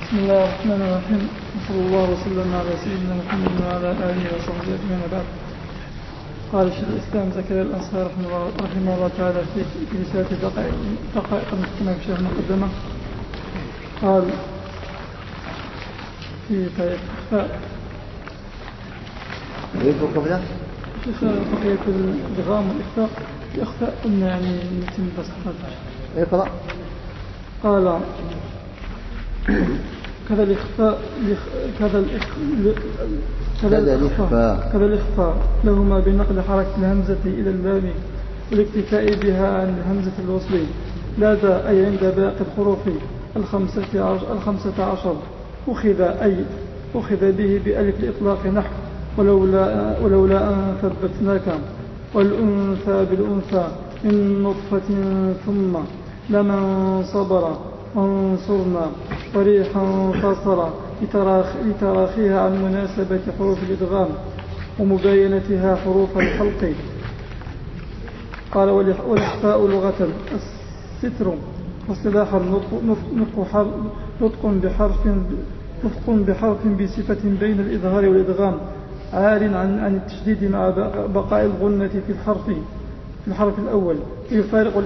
بسم الله الرحمن الرحيم. وصلى الله وسلم على سيدنا محمد وعلى آله وصحبه أجمعين. بعد. قال شيخ الإسلام زكريا الأنصاري رحمه الله تعالى في رسالة دقائق المحكمة في شرح مقدمة، قال في إخفاء قبله بقية الإدغام والإخفاء. الإخفاء قلنا يعني يتم بس اقرأ. قال كذا الإخفاء لهما بنقل حركة الهمزة إلى اللام والاكتفاء بها عن الهمزة الوصلي لا أي عند باقي الحروف 15 أخذ به بألف الإطلاق نحو ولولا أن ثبتناك، والأنثى بالأنثى من نطفة ثم لمن صبر وانصرنا وريحا فصر لتراخيها عن مناسبة حروف الإدغام ومباينتها حروف الحلق. قال والإخفاء لغة الستر، واصطلاحا نطق بحرف بصفة بين الإظهار والإدغام عار عن التشديد مع بقاء الغنة في الحرف الأول. يفارق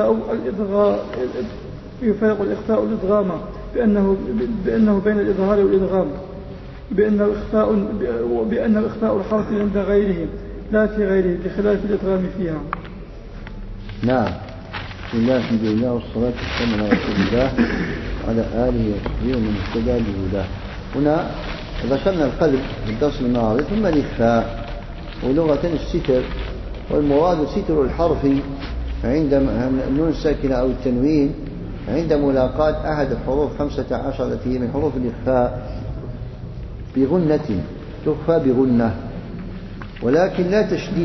الإخفاء الإدغام بأنه بين الإظهار والإدغام، بأنه إخفاء الحرف عند غيره لا في غيره، بخلاف الإدغام فيها. نعم. بسم الله الحمد لله والصلاة والسلام على رسول الله وعلى آله وصحبه ومن اهتدى بهداه. هنا ذكرنا القذف في الدرس الماضي، ثم الإخفاء ولغة الستر، والمراد ستر الحرف عند النون الساكنة أو التنوين عند ملاقاة أحد الحروف 15 التي هي من حروف الإخفاء بغنة، تخفى بغنة، ولكن لا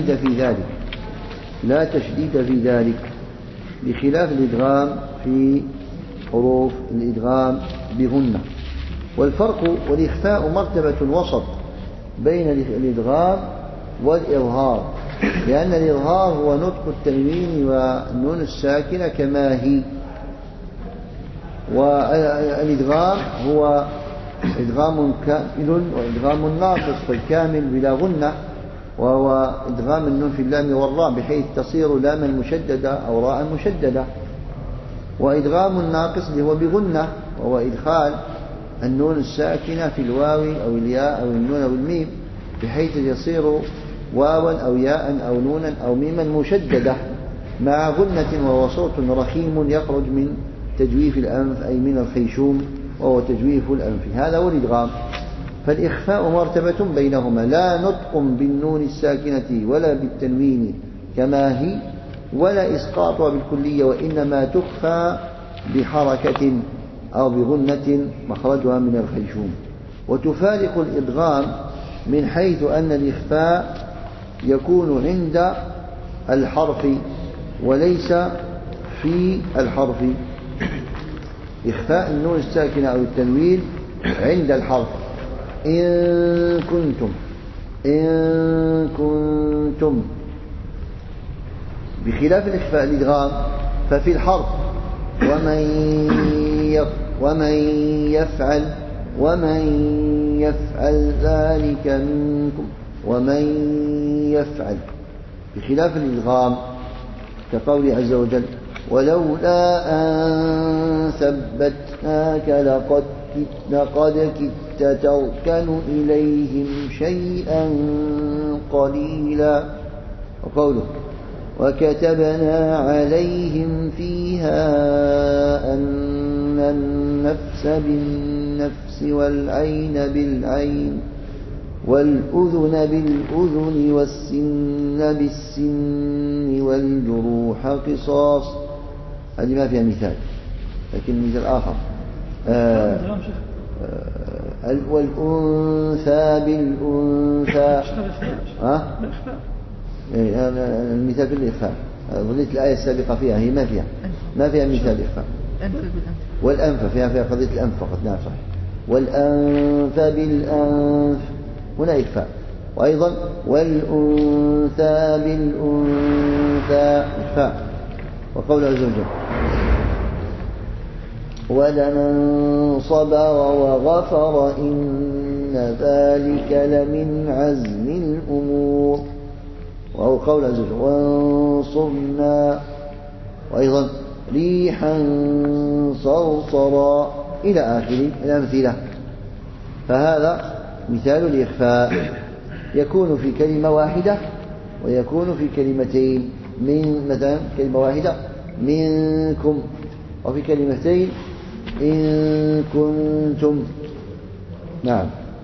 تشديد في ذلك بخلاف الإدغام في حروف الإدغام بغنة. والفرق والإخفاء مرتبة وسط بين الإدغام والإظهار، لأن الإظهار هو نطق التنوين والنون الساكنة كما هي، والإدغام هو إدغام كامل وإدغام ناقص، فالكامل بلا غنة وهو إدغام النون في اللام والراء بحيث تصير لاما مشددة أو راء مشددة، وإدغام الناقص اللي هو بغنة وهو إدخال النون الساكنة في الواو أو الياء أو النون أو الميم بحيث يصير واوا أو ياء أو نونا أو ميما مشددة مع غنة، وهو صوت رخيم يخرج من تجويف الأنف أي من الخيشوم وهو تجويف الأنف، هذا هو الإدغام. فالإخفاء مرتبة بينهما، لا نطق بالنون الساكنة ولا بالتنوين كما هي، ولا إسقاطها بالكلية، وإنما تخفى بحركة أو بغنة مخرجها من الخيشوم. وتفارق الإدغام من حيث أن الإخفاء يكون عند الحرف وليس في الحرف. إخفاء النون الساكنة أو التنوين عند الحرف إن كنتم، بخلاف الإخفاء الإدغام ففي الحرف ومن يفعل ذلك منكم، ومن يفعل، بخلاف الإدغام كقوله عز وجل ولولا أن ثبتناك لقد كدت تركن إليهم شيئا قليلا. وقوله وكتبنا عليهم فيها أن النفس بالنفس والعين بالعين والأذن بالأذن والسن بالسن والجروح قصاص. هذه ما فيها مثال، لكن مثال آخر والأنثى بالأنثى. المثال في الإخفاء ظنيت الآية السابقة فيها هي ما فيها مثال إخفاء. والأنف فيها قضية الأنف فقط. نعم صحيح. والأنف بالأنف هنا إخفاء. وأيضا والأنثى بالأنثى إخفاء. وقول عز وجل ولمن صبر وغفر إن ذلك لمن عزم الأمور. وهو قول عز وجل وانصرنا، وأيضا ريحا صرصرا إلى آخر الأمثلة. فهذا مثال الإخفاء، يكون في كلمة واحدة ويكون في كلمتين، من مثلا كلمة واحدة منكم، وفي كلمتين إن كنتم. نعم.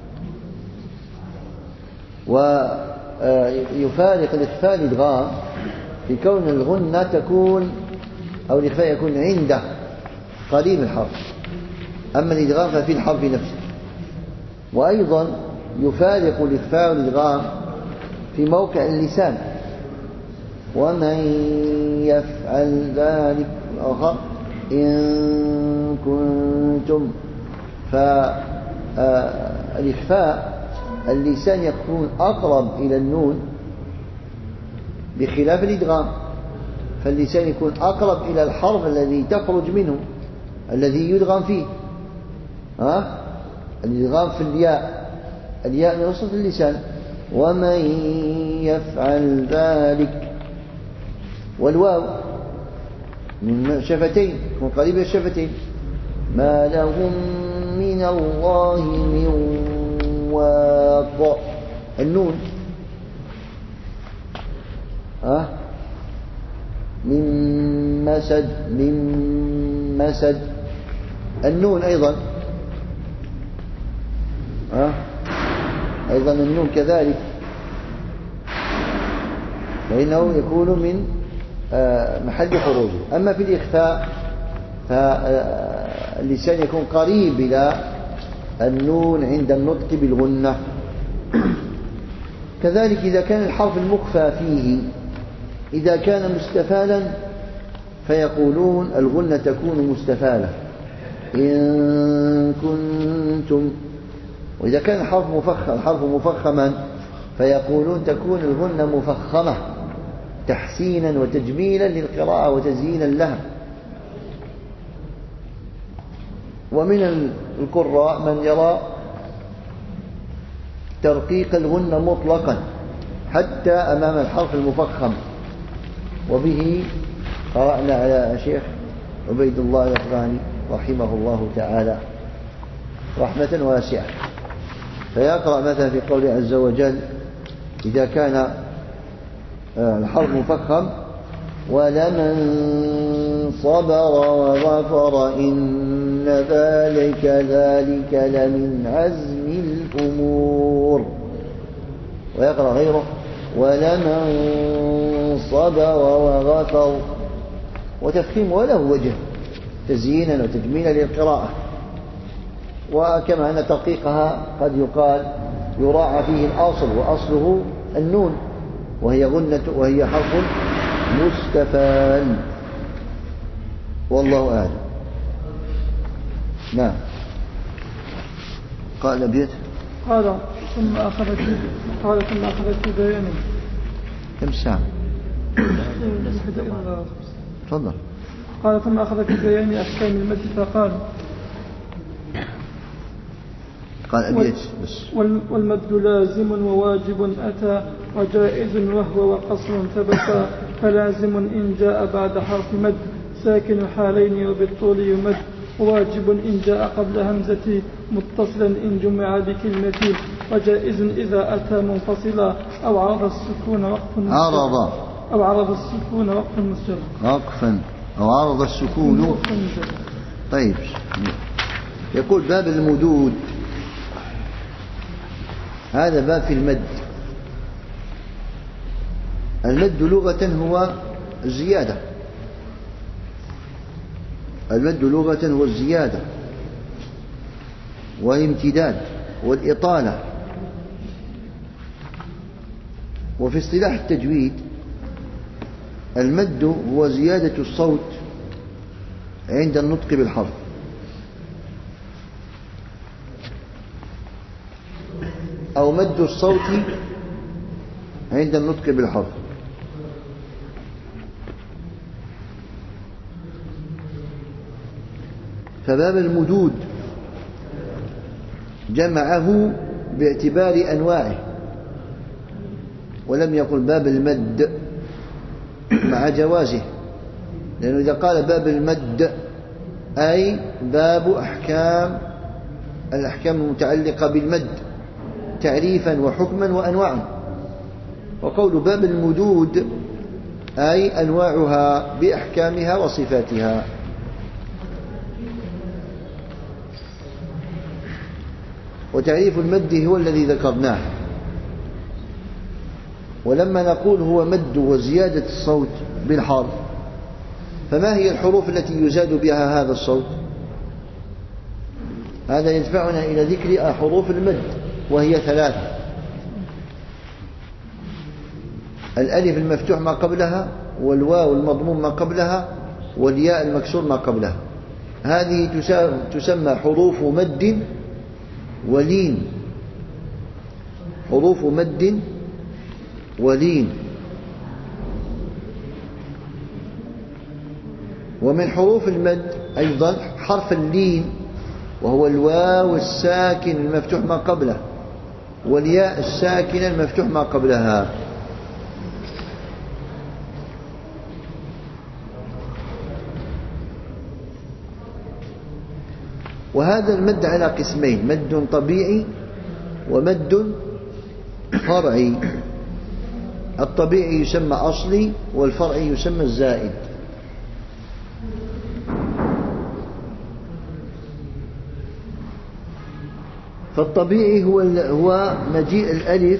ويفارق الإخفاء الإدغام في كون الغنة تكون أو الإخفاء يكون عنده قريب الحرف، أما الإدغام ففي الحرف نفسه. وأيضا يفارق الإخفاء والإدغام في موقع اللسان، ومن يفعل ذلك الآخر إن كنتم. فالإخفاء اللسان يكون أقرب إلى النون بخلاف الإدغام، فاللسان يكون أقرب إلى الحرف الذي تخرج منه الذي يدغم فيه. الإدغام في الياء من وسط اللسان، ومن يفعل ذلك. والواو من شفتين، من قريب الشفتين، ما لهم من الله من واق. النون من مسد. النون أيضا النون كذلك، فإنه يكون من محل خروجه. أما في الإخفاء فاللسان يكون قريب إلى النون عند النطق بالغنة. كذلك إذا كان الحرف المخفى فيه إذا كان مستفالا فيقولون الغنة تكون مستفالة إن كنتم. وإذا كان الحرف مفخما فيقولون تكون الغنة مفخمة تحسينا وتجميلا للقراءة وتزيينا لها. ومن القراء من يرى ترقيق الغنة مطلقا حتى أمام الحرف المفخم، وبه قرأنا على شيخ عبيد الله الأفغاني رحمه الله تعالى رحمة واسعة، فيقرأ مثلا في قوله عز وجل إذا كان الحرف مفخم ولمن صبر وغفر إن ذلك لمن عزم الأمور. ويقرأ غيره ولمن صبر وغفر، وتفخيم وله وجه تزيينا وتجميلا للقراءة. وكما أن ترقيقها قد يقال يراعى فيه الأصل، وأصله النون وهي حرف مستفال، والله أعلم. نعم. قال أبيت قال ثم أخذت بيانه. كم ساعة؟ تفضل. قال ثم أخذت بيان أحكام المد فقال أبيت بس. والمد لازم وواجب أتى وجائز وهو وقصر ثبتا، فلازم إن جاء بعد حرف مد ساكن حالين وبالطول يمد، وواجب إن جاء قبل همزة متصلا إن جمع بكلمة، وجائز إذا أتى منفصلا أو عرض السكون وقف مسجد أو عرض السكون وقف مسجد وقفا أو عرض السكون. طيب، يقول باب المدود، هذا باب في المد. المد لغة هو الزيادة، المد لغة هو الزيادة والامتداد والإطالة. وفي اصطلاح التجويد المد هو زيادة الصوت عند النطق بالحرف، أو مد الصوت عند النطق بالحرف. فباب المدود جمعه باعتبار أنواعه، ولم يقل باب المد مع جوازه، لأنه إذا قال باب المد أي باب الأحكام المتعلقة بالمد تعريفا وحكما وأنواعا، وقول باب المدود أي أنواعها بأحكامها وصفاتها. وتعريف المد هو الذي ذكرناه. ولما نقول هو مد وزيادة الصوت بالحرف، فما هي الحروف التي يزاد بها هذا الصوت؟ هذا يدفعنا إلى ذكر حروف المد، وهي 3: الألف المفتوح ما قبلها، والواو المضموم ما قبلها، والياء المكسور ما قبلها. هذه تسمى حروف مد ولين. حروف مد ولين. ومن حروف المد أيضا حرف اللين، وهو الواو الساكن المفتوح ما قبله، والياء الساكنة المفتوح ما قبلها. وهذا المد على قسمين: مد طبيعي ومد فرعي. الطبيعي يسمى أصلي، والفرعي يسمى الزائد. فالطبيعي هو مجيء الألف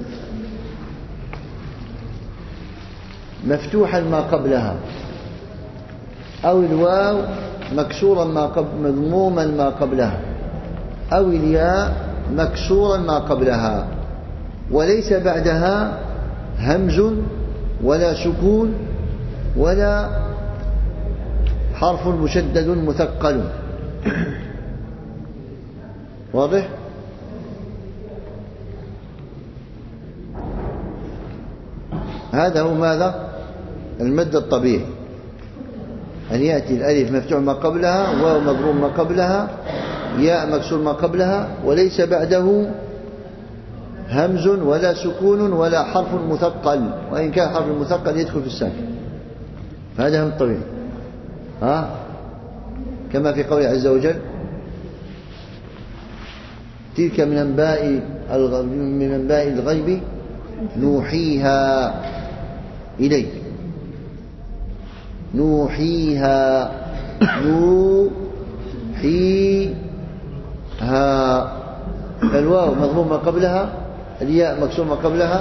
مفتوحا ما قبلها، أو الواو مكسورا مضموما ما قبلها، أو الياء مكسورا ما قبلها، وليس بعدها همز ولا سكون ولا حرف مشدد مثقل. واضح؟ هذا هو ماذا؟ المد الطبيعي، أن يأتي الألف مفتوح ما قبلها، واو مضموم ما قبلها، ياء مكسور ما قبلها، وليس بعده همز ولا سكون ولا حرف مثقل، وإن كان حرف مثقل يدخل في الساكن. فهذا هم الطبيعي. كما في قوله عز وجل: تلك من أنباء الغيب نوحيها إليك. نوحيها، الواو مضموم ما قبلها، الياء مكسور ما قبلها،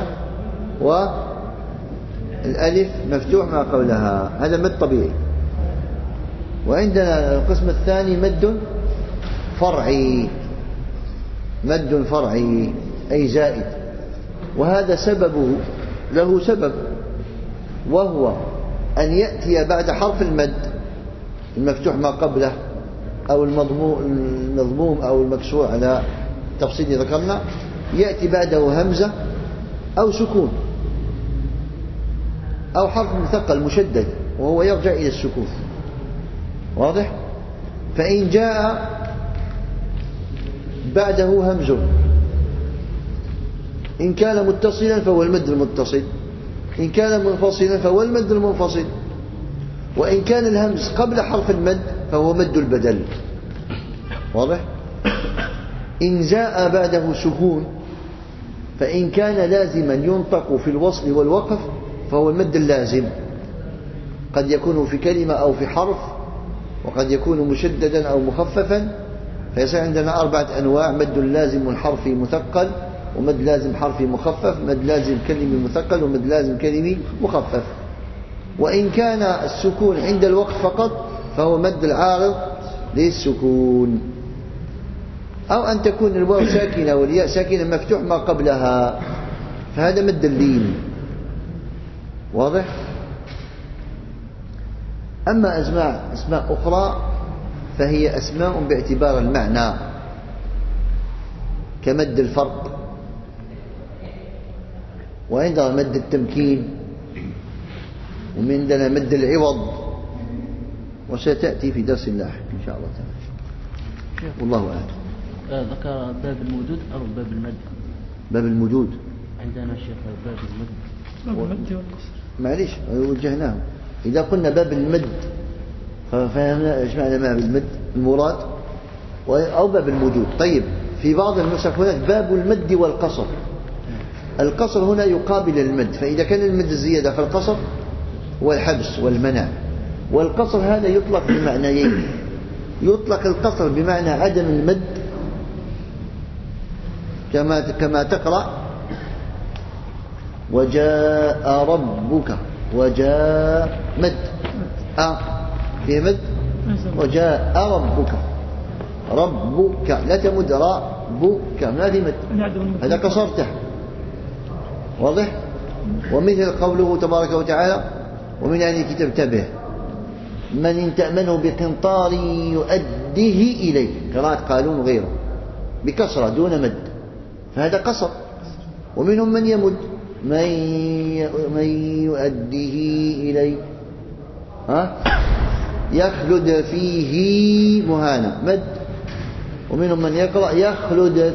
والألف مفتوح ما قبلها. هذا مد طبيعي. وعندنا القسم الثاني مد فرعي. مد فرعي أي زائد، وهذا له سبب، وهو أن يأتي بعد حرف المد المفتوح ما قبله، أو المضموم أو المكسور على تفصيل ذكرنا، يأتي بعده همزة أو سكون أو حرف مثقل مشدد، وهو يرجع إلى السكون. واضح؟ فإن جاء بعده همز، إن كان متصلا فهو المد المتصل، إن كان منفصلا فهو المد المنفصل، وإن كان الهمز قبل حرف المد فهو مد البدل. واضح؟ إن جاء بعده سكون، فإن كان لازما ينطق في الوصل والوقف فهو المد اللازم، قد يكون في كلمة أو في حرف، وقد يكون مشددا أو مخففا. فيصير عندنا 4 أنواع: مد لازم حرفي مثقل، ومد لازم حرفي مخفف، مد لازم كلمي مثقل، ومد لازم كلمي مخفف. وإن كان السكون عند الوقف فقط فهو مد العارض للسكون، أو أن تكون الواو ساكنة والياء ساكنة مفتوح ما قبلها، فهذا مد اللين. واضح؟ أما أسماء أخرى فهي أسماء باعتبار المعنى، كمد الفرق، وعندنا مد التمكين، وعندنا مد العوض، وستأتي في درس لاحق إن شاء الله تعالى. والله أعلم. ذكر باب الموجود أو باب المد؟ باب الموجود عندنا شيخ باب المد. باب المد والقصر. معليش وجهناه. إذا قلنا باب المد ففهمنا إيش معنى باب المد المراد أو باب الموجود. طيب في بعض النسخ هناك باب المد والقصر. القصر هنا يقابل المد، فإذا كان المد الزيادة فالقصر والحبس والمنع. والقصر هذا يطلق بمعنيين. يطلق القصر بمعنى عدم المد كما تقرأ وجاء ربك، وجاء مد فيه مد، وجاء ربك، ربك لا تمد ربك ما في مد، هذا قصرته. واضح؟ ومثل قوله تبارك وتعالى ومن أهل الكتاب تبه من إن تأمنه بقنطار يؤديه إليك، قراءة قالون غيره بكسرة دون مد، فهذا قصر. ومنهم من يمد من يؤديه إليك يخلد فيه مهانا مد. ومنهم من يقرأ يخلد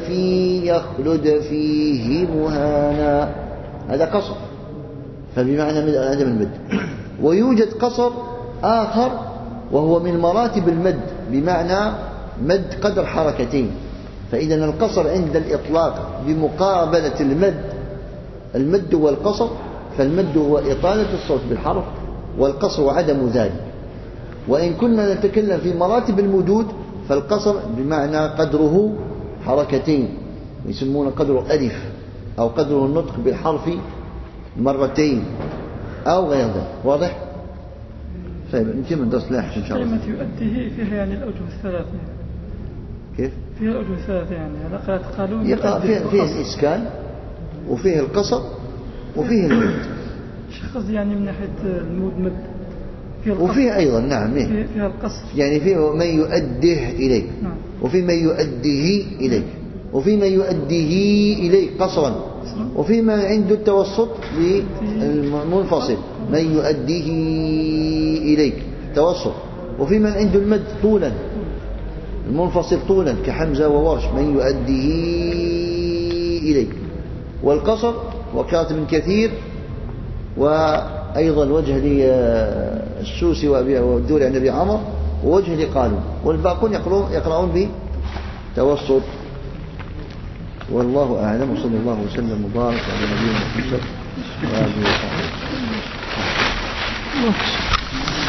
فيه مهانا، هذا قصر فبمعنى عدم المد. ويوجد قصر آخر وهو من مراتب المد بمعنى مد قدر حركتين. فإذا القصر عند الإطلاق بمقابلة المد والقصر، فالمد هو إطالة الصوت بالحرف والقصر عدم ذلك. وإن كنا نتكلم في مراتب المدود فالقصر بمعنى قدره حركتين، يسمونه قدر ألف أو قدر النطق بالحرف مرتين أو غير ذلك. واضح؟ طيب نتم الدرس لاحق إن شاء الله. كلمة يؤديه فيها يعني الأوجه الثلاثة. كيف؟ فيها الأوجه الثلاثة يعني هذا قراءة قالون. يقع فيه الإسكان وفيه القصر وفيه المد. شخص يعني من ناحية المود مد. وفيه أيضا نعم فيها القصر، يعني فيه من يؤديه إليك نعم. وفي من يؤديه إليك وفي من يؤديه إليك قصرا، وفي من عنده التوسط للمنفصل من يؤديه إليك توسط، وفي من عنده المد طولا المنفصل طولا كحمزة وورش من يؤديه إليك. والقصر وقراءة من كثير وأيضا وجه للسوسي والدوري عن أبي عمرو ووجه لقالون، والباقون يقرؤون بتوسط. والله أعلم وصلى الله وسلم وبارك على نبينا محمد وآله وصحبه.